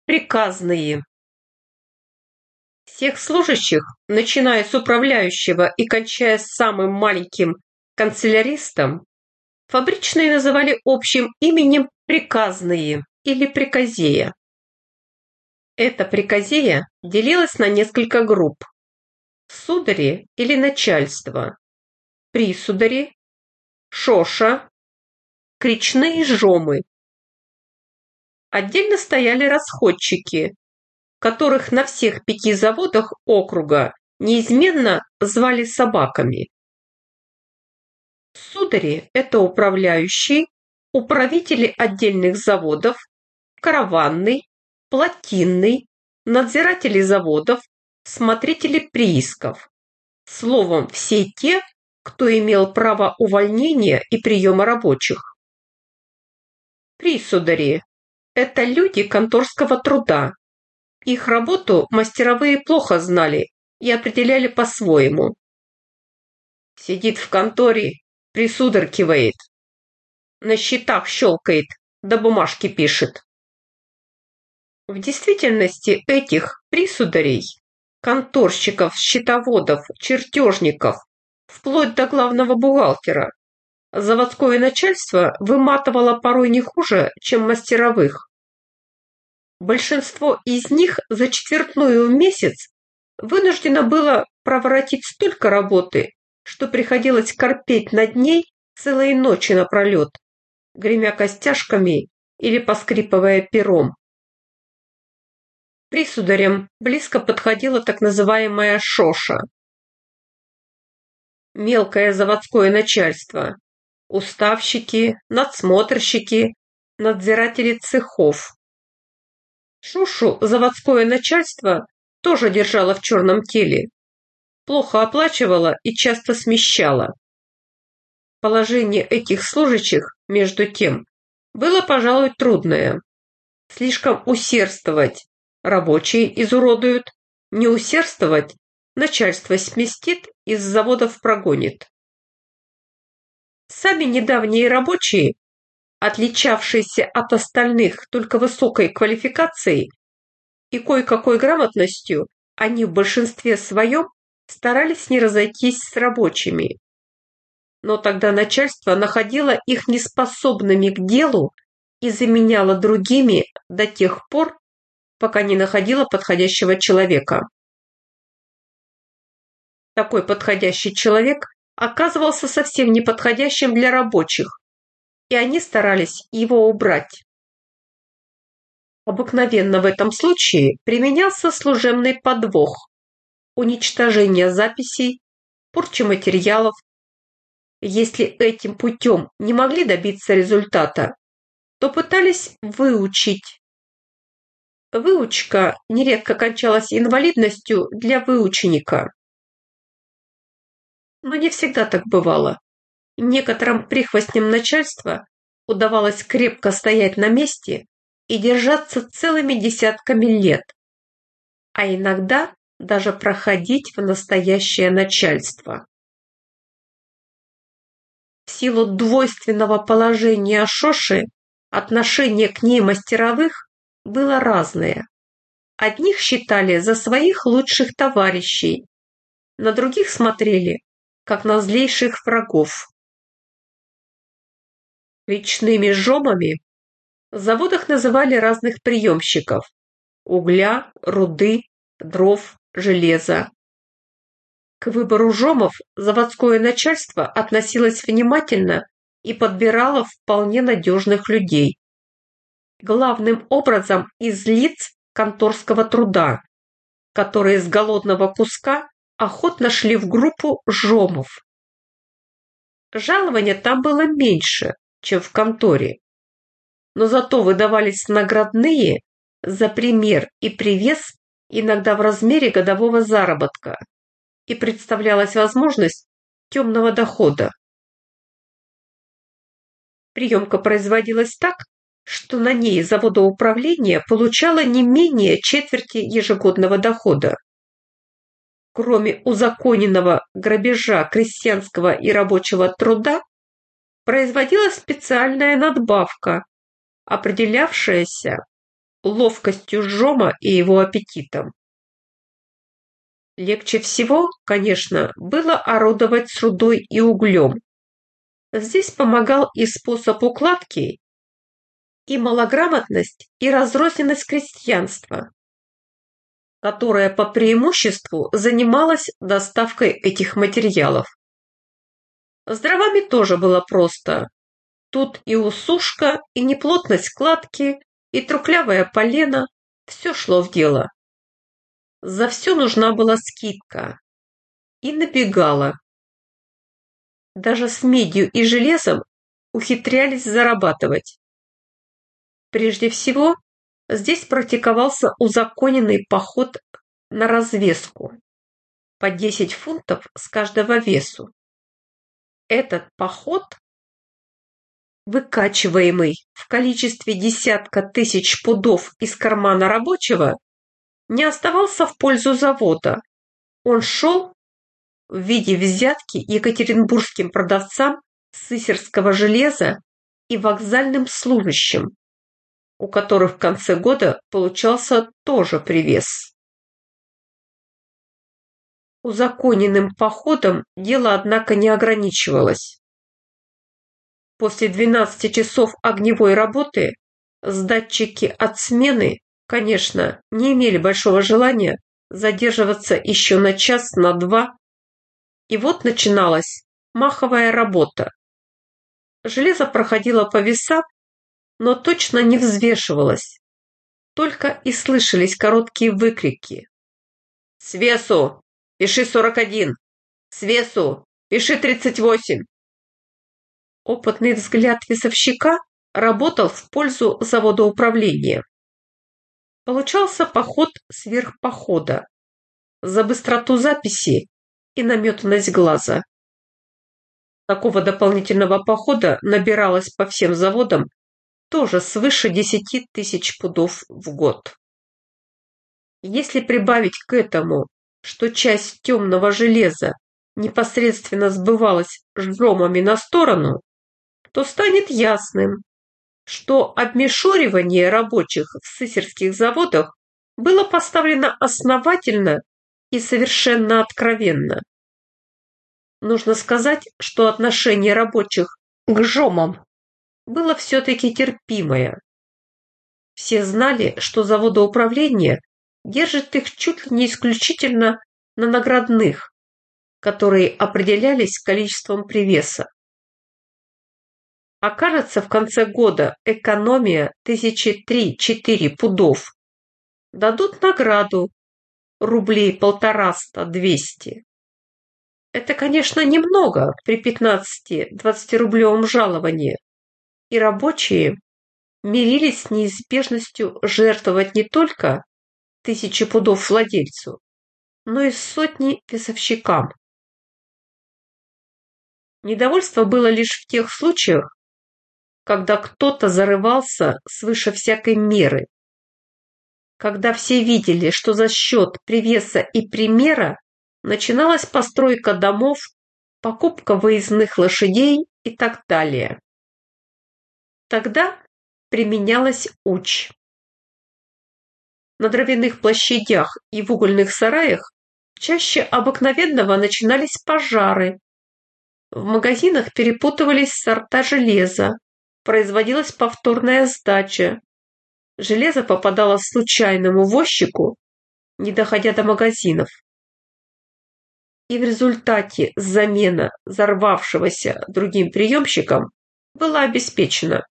Приказные. Всех служащих, начиная с управляющего и кончая с самым маленьким канцеляристом, фабричные называли общим именем приказные или приказея. Эта приказея делилась на несколько групп: судари или начальство, присудари, шоша, кричные жомы. Отдельно стояли расходчики, которых на всех 5 заводах округа неизменно звали собаками. Судари – это управляющие, управители отдельных заводов, караванный, плотинный, надзиратели заводов, смотрители приисков. Словом, все те, кто имел право увольнения и приема рабочих. Присудари – это люди конторского труда. Их работу мастеровые плохо знали и определяли по-своему. Сидит в конторе, присударкивает, на счетах щелкает, да бумажки пишет. В действительности этих присударей, конторщиков, счетоводов, чертежников, вплоть до главного бухгалтера, заводское начальство выматывало порой не хуже, чем мастеровых. Большинство из них за четвертную в месяц вынуждено было проворотить столько работы, что приходилось корпеть над ней целые ночи напролет, гремя костяшками или поскрипывая пером. Присударям близко подходила так называемая шоша. Мелкое заводское начальство, уставщики, надсмотрщики, надзиратели цехов. Шошу заводское начальство тоже держало в черном теле, плохо оплачивало и часто смещало. Положение этих служащих, между тем, было, пожалуй, трудное. Слишком усердствовать – рабочие изуродуют, не усердствовать – начальство сместит, из заводов прогонит. Сами недавние рабочие, отличавшиеся от остальных только высокой квалификацией и кое-какой грамотностью, они в большинстве своем старались не разойтись с рабочими. Но тогда начальство находило их неспособными к делу и заменяло другими до тех пор, пока не находило подходящего человека. Такой подходящий человек оказывался совсем неподходящим для рабочих, и они старались его убрать. Обыкновенно в этом случае применялся служебный подвох, уничтожение записей, порча материалов. Если этим путем не могли добиться результата, то пытались выучить. Выучка нередко кончалась инвалидностью для выученика. Но не всегда так бывало. Некоторым прихвостням начальства удавалось крепко стоять на месте и держаться целыми десятками лет, а иногда даже проходить в настоящее начальство. В силу двойственного положения шоши отношение к ней мастеровых было разное. Одних считали за своих лучших товарищей, на других смотрели, как на злейших врагов. Речными жомами в заводах называли разных приемщиков – угля, руды, дров, железа. К выбору жомов заводское начальство относилось внимательно и подбирало вполне надежных людей. Главным образом из лиц конторского труда, которые с голодного куска охотно шли в группу жомов. Жалование там было меньше, чем в конторе, но зато выдавались наградные за пример и привес иногда в размере годового заработка, и представлялась возможность темного дохода. Приемка производилась так, что на ней заводоуправление получало не менее четверти ежегодного дохода. Кроме узаконенного грабежа крестьянского и рабочего труда, производилась специальная надбавка, определявшаяся ловкостью жжома и его аппетитом. Легче всего, конечно, было орудовать с рудой и углем. Здесь помогал и способ укладки, и малограмотность, и разрозненность крестьянства, которое по преимуществу занималось доставкой этих материалов. С дровами тоже было просто. Тут и усушка, и неплотность кладки, и трухлявое полено – все шло в дело. За все нужна была скидка. И набегала. Даже с медью и железом ухитрялись зарабатывать. Прежде всего, здесь практиковался узаконенный поход на развеску по 10 фунтов с каждого весу. Этот поход, выкачиваемый в количестве десятка тысяч пудов из кармана рабочего, не оставался в пользу завода. Он шел в виде взятки екатеринбургским продавцам сысерского железа и вокзальным служащим, у которых в конце года получался тоже привес. Узаконенным походом дело, однако, не ограничивалось. После 12 часов огневой работы сдатчики от смены, конечно, не имели большого желания задерживаться еще на час, на два. И вот начиналась маховая работа. Железо проходило по весам, но точно не взвешивалось. Только и слышались короткие выкрики. «С весу! Пиши 41! С весу! Пиши 38!» Опытный взгляд весовщика работал в пользу заводоуправления. Получался поход сверх похода, за быстроту записи и наметанность глаза. Такого дополнительного похода набиралось по всем заводам тоже свыше 10 тысяч пудов в год. Если прибавить к этому, что часть темного железа непосредственно сбывалась жромами на сторону, то станет ясным, что обмешуривание рабочих в сысерских заводах было поставлено основательно и совершенно откровенно. Нужно сказать, что отношение рабочих к жомам было все-таки терпимое. Все знали, что заводоуправление держит их чуть ли не исключительно на наградных, которые определялись количеством привеса. Окажется в конце года экономия 1003-4 пудов. Дадут награду рублей 150-200. Это, конечно, немного при 15-20-рублевом жаловании, и рабочие мирились с неизбежностью жертвовать не только 1000 пудов владельцу, но и сотни весовщикам. Недовольство было лишь в тех случаях, когда кто-то зарывался свыше всякой меры, когда все видели, что за счет привеса и примера начиналась постройка домов, покупка выездных лошадей и так далее. Тогда применялась уч. На дровяных площадях и в угольных сараях чаще обыкновенного начинались пожары. В магазинах перепутывались сорта железа, производилась повторная сдача. Железо попадало случайному возчику, не доходя до магазинов. И в результате замена взорвавшегося другим приемщиком была обеспечена.